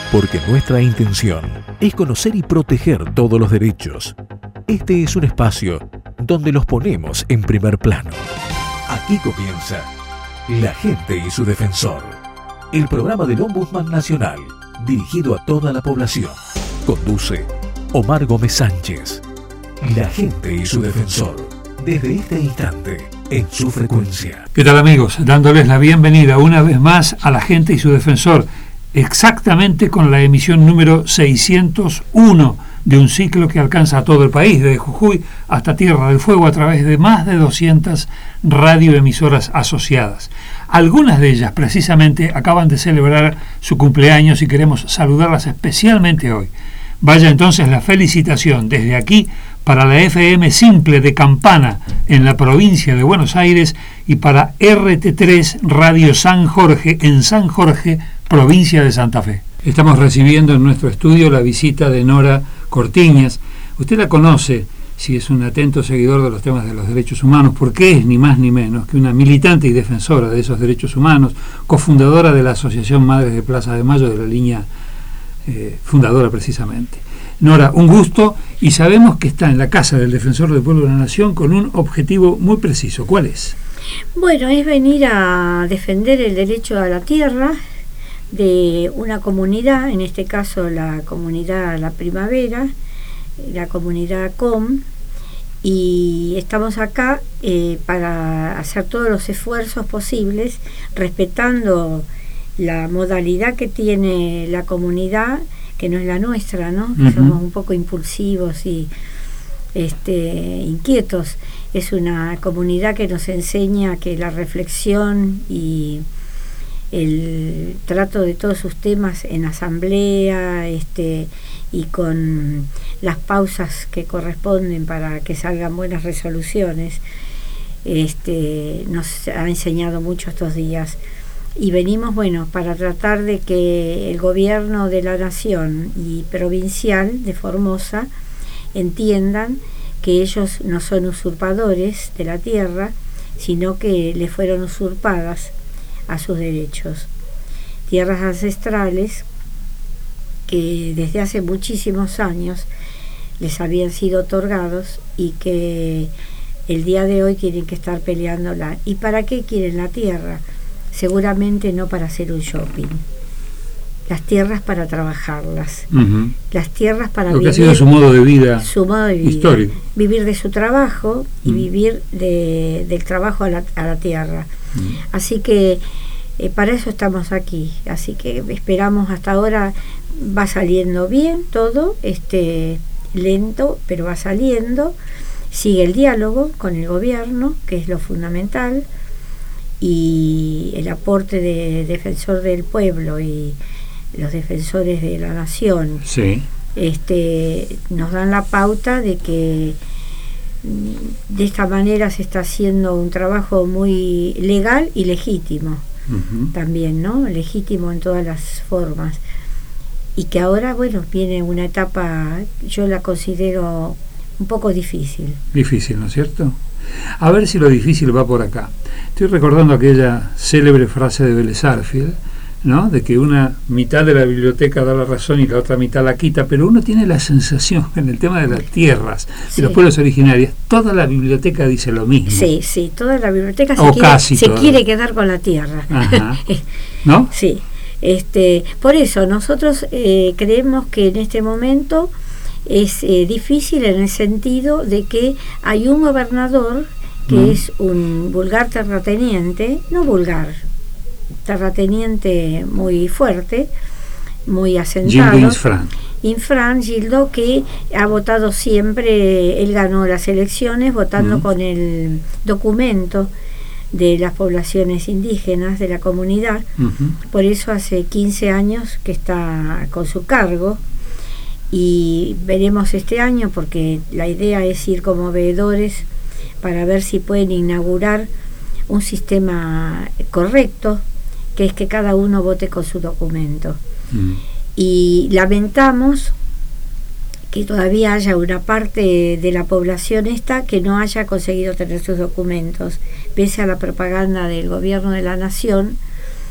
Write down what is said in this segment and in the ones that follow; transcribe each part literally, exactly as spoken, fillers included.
porque nuestra intención es conocer y proteger todos los derechos. Este es un espacio donde los ponemos en primer plano. Aquí comienza La Gente y su Defensor, el programa del Ombudsman Nacional, dirigido a toda la población. Conduce Omar Gómez Sánchez. La Gente y su Defensor, desde este instante, en su frecuencia. ¿Qué tal, amigos? Dándoles la bienvenida una vez más a La Gente y su Defensor, exactamente con la emisión número seiscientos uno de un ciclo que alcanza a todo el país, desde Jujuy hasta Tierra del Fuego, a través de más de doscientas radioemisoras asociadas. Algunas de ellas precisamente acaban de celebrar su cumpleaños y queremos saludarlas especialmente hoy. Vaya entonces la felicitación desde aquí para la F M Simple de Campana en la provincia de Buenos Aires y para R T tres Radio San Jorge en San Jorge, provincia de Santa Fe. Estamos recibiendo en nuestro estudio la visita de Nora Cortiñas. Usted la conoce si es un atento seguidor de los temas de los derechos humanos, porque es ni más ni menos que una militante y defensora de esos derechos humanos, cofundadora de la Asociación Madres de Plaza de Mayo, de la línea eh, fundadora precisamente. Nora, un gusto, y sabemos que está en la Casa del Defensor del Pueblo de la Nación con un objetivo muy preciso. ¿Cuál es? Bueno, es venir a defender el derecho a la tierra de una comunidad, en este caso la comunidad La Primavera, la comunidad C O M, y estamos acá eh, para hacer todos los esfuerzos posibles, respetando la modalidad que tiene la comunidad, que no es la nuestra, ¿no? Uh-huh. Somos un poco impulsivos y este, inquietos. Es una comunidad que nos enseña que la reflexión y el trato de todos sus temas en asamblea este, y con las pausas que corresponden para que salgan buenas resoluciones, este, nos ha enseñado mucho estos días. Y venimos, bueno, para tratar de que el gobierno de la nación y provincial de Formosa entiendan que ellos no son usurpadores de la tierra, sino que le fueron usurpadas a sus derechos. Tierras ancestrales que desde hace muchísimos años les habían sido otorgados y que el día de hoy tienen que estar peleándola. ¿Y para qué quieren la tierra? Seguramente no para hacer un shopping. Las tierras para trabajarlas. Uh-huh. Las tierras para Lo que vivir. Ha sido su modo de vida. Su modo de vida. Histórico. Vivir de su trabajo y uh-huh. vivir de, del trabajo a la, a la tierra. Uh-huh. Así que eh, para eso estamos aquí. Así que esperamos, hasta ahora va saliendo bien todo, este lento, pero va saliendo. Sigue el diálogo con el gobierno, que es lo fundamental, y el aporte de defensor del pueblo y los defensores de la nación, sí. este, nos dan la pauta de que de esta manera se está haciendo un trabajo muy legal y legítimo, uh-huh. también, ¿no? Legítimo en todas las formas, y que ahora, bueno, viene una etapa, yo la considero un poco difícil. Difícil, ¿no es cierto? A ver si lo difícil va por acá. Estoy recordando aquella célebre frase de Vélez Sarsfield, ¿no? De que una mitad de la biblioteca da la razón y la otra mitad la quita, pero uno tiene la sensación en el tema de las tierras, sí. de los pueblos originarios, toda la biblioteca dice lo mismo. Sí, sí, toda la biblioteca se, o quiere, casi se toda. quiere quedar con la tierra. Ajá. ¿No? Sí. Este, por eso nosotros eh, creemos que en este momento es eh, difícil en el sentido de que hay un gobernador que mm. es un vulgar terrateniente, no vulgar, terrateniente muy fuerte, muy asentado. Gildo Infran. Infran, Gildo, que ha votado siempre, él ganó las elecciones votando mm. con el documento de las poblaciones indígenas de la comunidad, uh-huh. por eso hace quince años que está con su cargo, y veremos este año, porque la idea es ir como veedores para ver si pueden inaugurar un sistema correcto, que es que cada uno vote con su documento. Uh-huh. Y lamentamos que todavía haya una parte de la población esta que no haya conseguido tener sus documentos, pese a la propaganda del gobierno de la nación,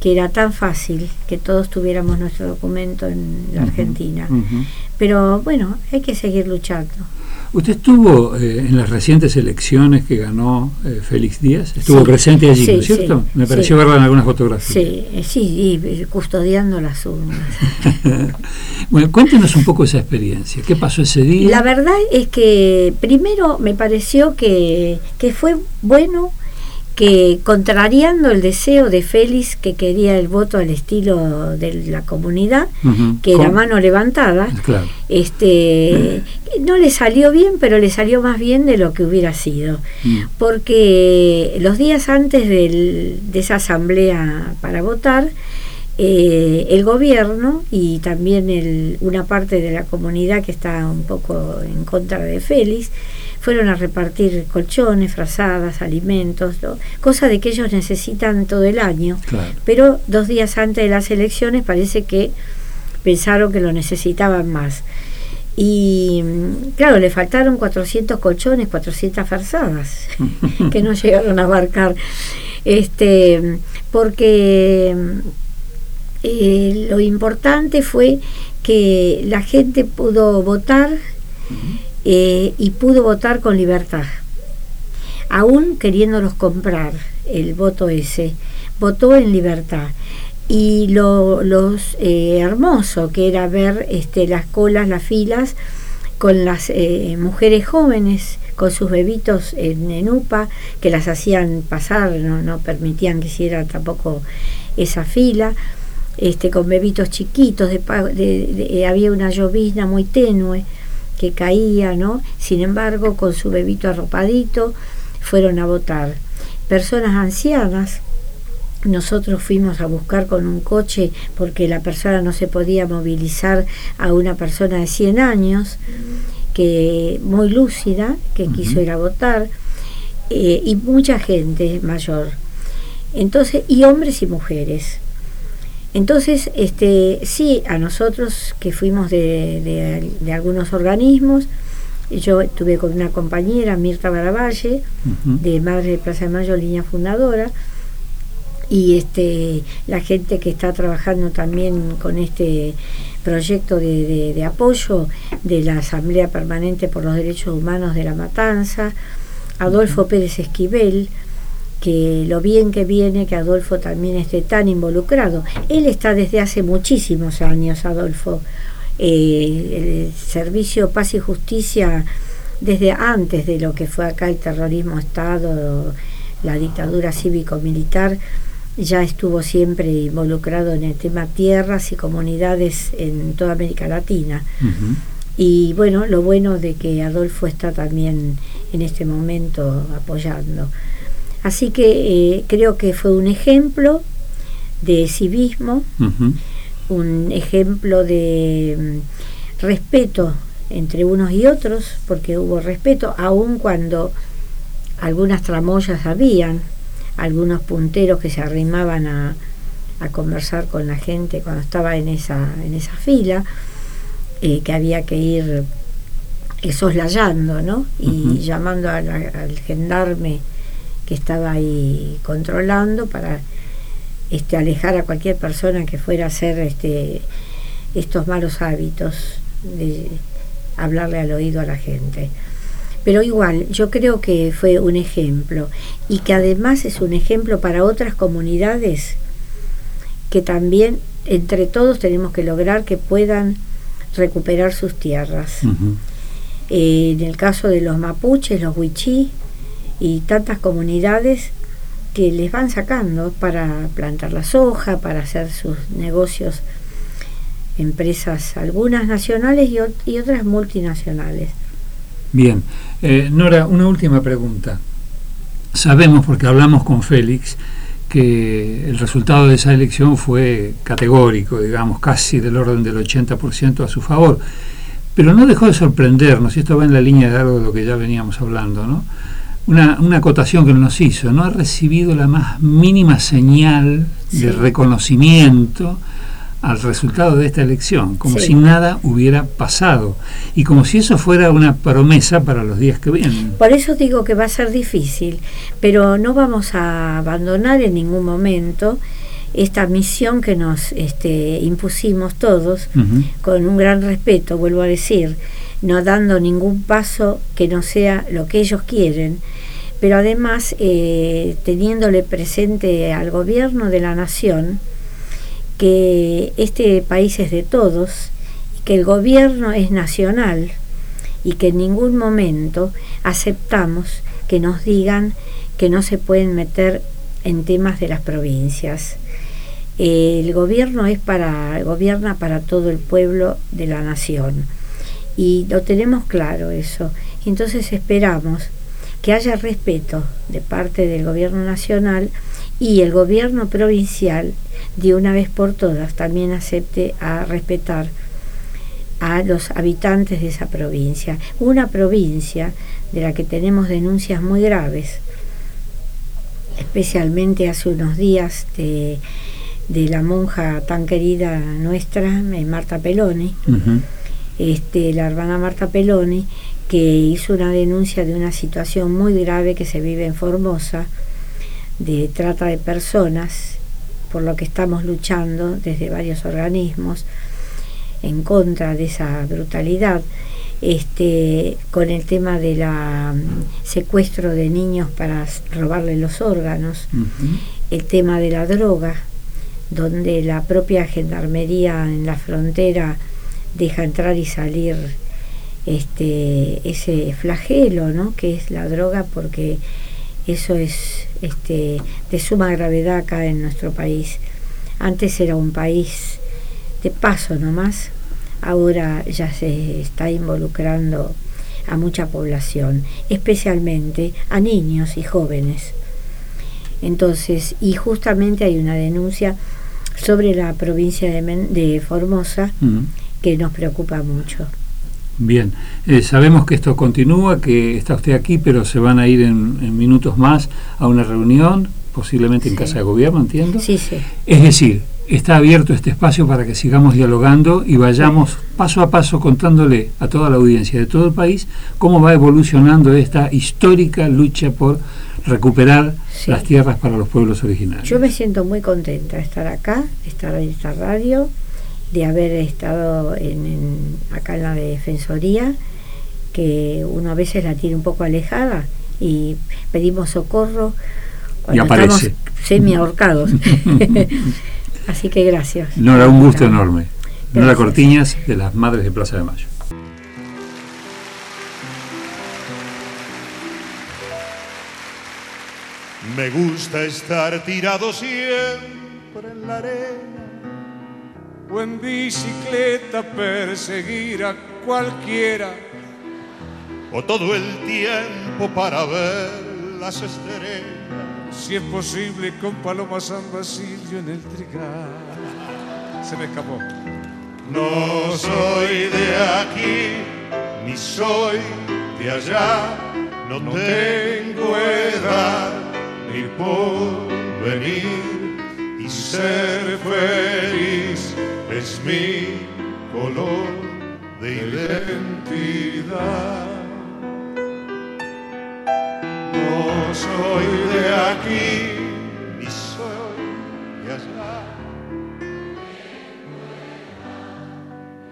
que era tan fácil que todos tuviéramos nuestro documento en la uh-huh, Argentina. Uh-huh. Pero bueno, hay que seguir luchando. ¿Usted estuvo eh, en las recientes elecciones que ganó eh, Félix Díaz? ¿Estuvo sí, sí, allí, sí, ¿no es cierto? Sí, Me pareció sí. verla en algunas fotografías. Sí, sí, y custodiando las urnas. Bueno, cuéntenos un poco esa experiencia. ¿Qué pasó ese día? La verdad es que primero me pareció que, que fue bueno que, contrariando el deseo de Félix, que quería el voto al estilo de la comunidad, uh-huh. que era mano levantada, claro. este uh-huh. no le salió bien, pero le salió más bien de lo que hubiera sido, uh-huh. porque los días antes del, de esa asamblea para votar, eh, el gobierno y también el, una parte de la comunidad que está un poco en contra de Félix, fueron a repartir colchones, frazadas, alimentos, ¿no? Cosa de que ellos necesitan todo el año, claro. pero dos días antes de las elecciones parece que pensaron que lo necesitaban más. Y claro, le faltaron cuatrocientos colchones, cuatrocientas frazadas, que no llegaron a abarcar, este, porque eh, lo importante fue que la gente pudo votar, uh-huh. Eh, y pudo votar con libertad, aún queriéndolos comprar el voto ese, votó en libertad. Y lo los, eh, hermoso que era ver este, las colas, las filas, con las eh, mujeres jóvenes, con sus bebitos en, en UPA, que las hacían pasar, no, no permitían que hiciera tampoco esa fila, este, con bebitos chiquitos, de, de, de, había una llovizna muy tenue que caía, ¿no? Sin embargo, con su bebito arropadito, fueron a votar. Personas ancianas, nosotros fuimos a buscar con un coche, porque la persona no se podía movilizar, a una persona de cien años, que muy lúcida, que uh-huh. quiso ir a votar, eh, y mucha gente mayor. Entonces, y hombres y mujeres. Entonces, este, sí, a nosotros que fuimos de, de, de algunos organismos, yo estuve con una compañera, Mirta Baravalle, uh-huh. de Madre de Plaza de Mayo, línea fundadora, y este, la gente que está trabajando también con este proyecto de, de, de apoyo de la Asamblea Permanente por los Derechos Humanos de La Matanza, Adolfo uh-huh. Pérez Esquivel, que lo bien que viene que Adolfo también esté tan involucrado. Él está desde hace muchísimos años, Adolfo, eh, el Servicio Paz y Justicia, desde antes de lo que fue acá el terrorismo Estado, la dictadura cívico-militar, ya estuvo siempre involucrado en el tema tierras y comunidades en toda América Latina. Uh-huh. Y bueno, lo bueno de que Adolfo está también en este momento apoyando. Así que eh, creo que fue un ejemplo de civismo, uh-huh. un ejemplo de um, respeto entre unos y otros, porque hubo respeto, aun cuando algunas tramoyas habían, algunos punteros que se arrimaban a, a conversar con la gente cuando estaba en esa, en esa fila, eh, que había que ir eh, soslayando, ¿no? Y uh-huh. llamando a la, al gendarme que estaba ahí controlando para este, alejar a cualquier persona que fuera a hacer este, estos malos hábitos de hablarle al oído a la gente. Pero igual, yo creo que fue un ejemplo, y que además es un ejemplo para otras comunidades que también entre todos tenemos que lograr que puedan recuperar sus tierras. Uh-huh. Eh, en el caso de los mapuches, los wichí, y tantas comunidades que les van sacando para plantar la soja, para hacer sus negocios, empresas, algunas nacionales y, y otras multinacionales. Bien, eh, Nora, una última pregunta. Sabemos, porque hablamos con Félix, que el resultado de esa elección fue categórico, digamos, casi del orden del ochenta por ciento a su favor, pero no dejó de sorprendernos, y esto va en la línea de algo de lo que ya veníamos hablando, ¿no? Una, una acotación que nos hizo: no ha recibido la más mínima señal sí. de reconocimiento al resultado de esta elección, como sí. si nada hubiera pasado, y como si eso fuera una promesa para los días que vienen. Por eso digo que va a ser difícil, pero no vamos a abandonar en ningún momento esta misión que nos este, impusimos todos, Uh-huh. con un gran respeto, vuelvo a decir, no dando ningún paso que no sea lo que ellos quieren, pero además eh, teniéndole presente al gobierno de la nación que este país es de todos, que el gobierno es nacional y que en ningún momento aceptamos que nos digan que no se pueden meter en temas de las provincias. Eh, el gobierno es para, gobierna para todo el pueblo de la nación y lo tenemos claro eso. Entonces esperamos que haya respeto de parte del gobierno nacional y el gobierno provincial de una vez por todas también acepte a respetar a los habitantes de esa provincia, una provincia de la que tenemos denuncias muy graves, especialmente hace unos días de, de la monja tan querida nuestra, Marta Peloni, Uh-huh. este, la hermana Marta Peloni, que hizo una denuncia de una situación muy grave que se vive en Formosa, de trata de personas, por lo que estamos luchando desde varios organismos en contra de esa brutalidad, este, con el tema de la um, secuestro de niños para robarle los órganos, Uh-huh. el tema de la droga, donde la propia gendarmería en la frontera deja entrar y salir este ese flagelo, ¿no?, que es la droga, porque eso es este de suma gravedad acá en nuestro país. Antes era un país de paso nomás, ahora ya se está involucrando a mucha población, especialmente a niños y jóvenes. Entonces, y justamente hay una denuncia sobre la provincia de, Men- de Formosa Uh-huh. que nos preocupa mucho. Bien, eh, sabemos que esto continúa, que está usted aquí, pero se van a ir en, en minutos más a una reunión, posiblemente en Sí. Casa de Gobierno, entiendo. Sí, sí. Es decir, está abierto este espacio para que sigamos dialogando y vayamos paso a paso contándole a toda la audiencia de todo el país cómo va evolucionando esta histórica lucha por recuperar Sí. las tierras para los pueblos originarios. Yo me siento muy contenta de estar acá, de estar en esta radio, de haber estado en, en, acá en la Defensoría, que uno a veces la tiene un poco alejada y pedimos socorro cuando Y aparece. estamos semi ahorcados. Así que gracias. Nora, un gusto enorme. Nora Gracias. Cortiñas, de las Madres de Plaza de Mayo. Me gusta estar tirado siempre en la arena o en bicicleta perseguir a cualquiera. o todo el tiempo para ver las estrellas. Si es posible con Paloma San Basilio en el trigal. Se me escapó. No soy de aquí, ni soy de allá, no, No tengo edad ni porvenir, y ser feliz es mi color de identidad. No soy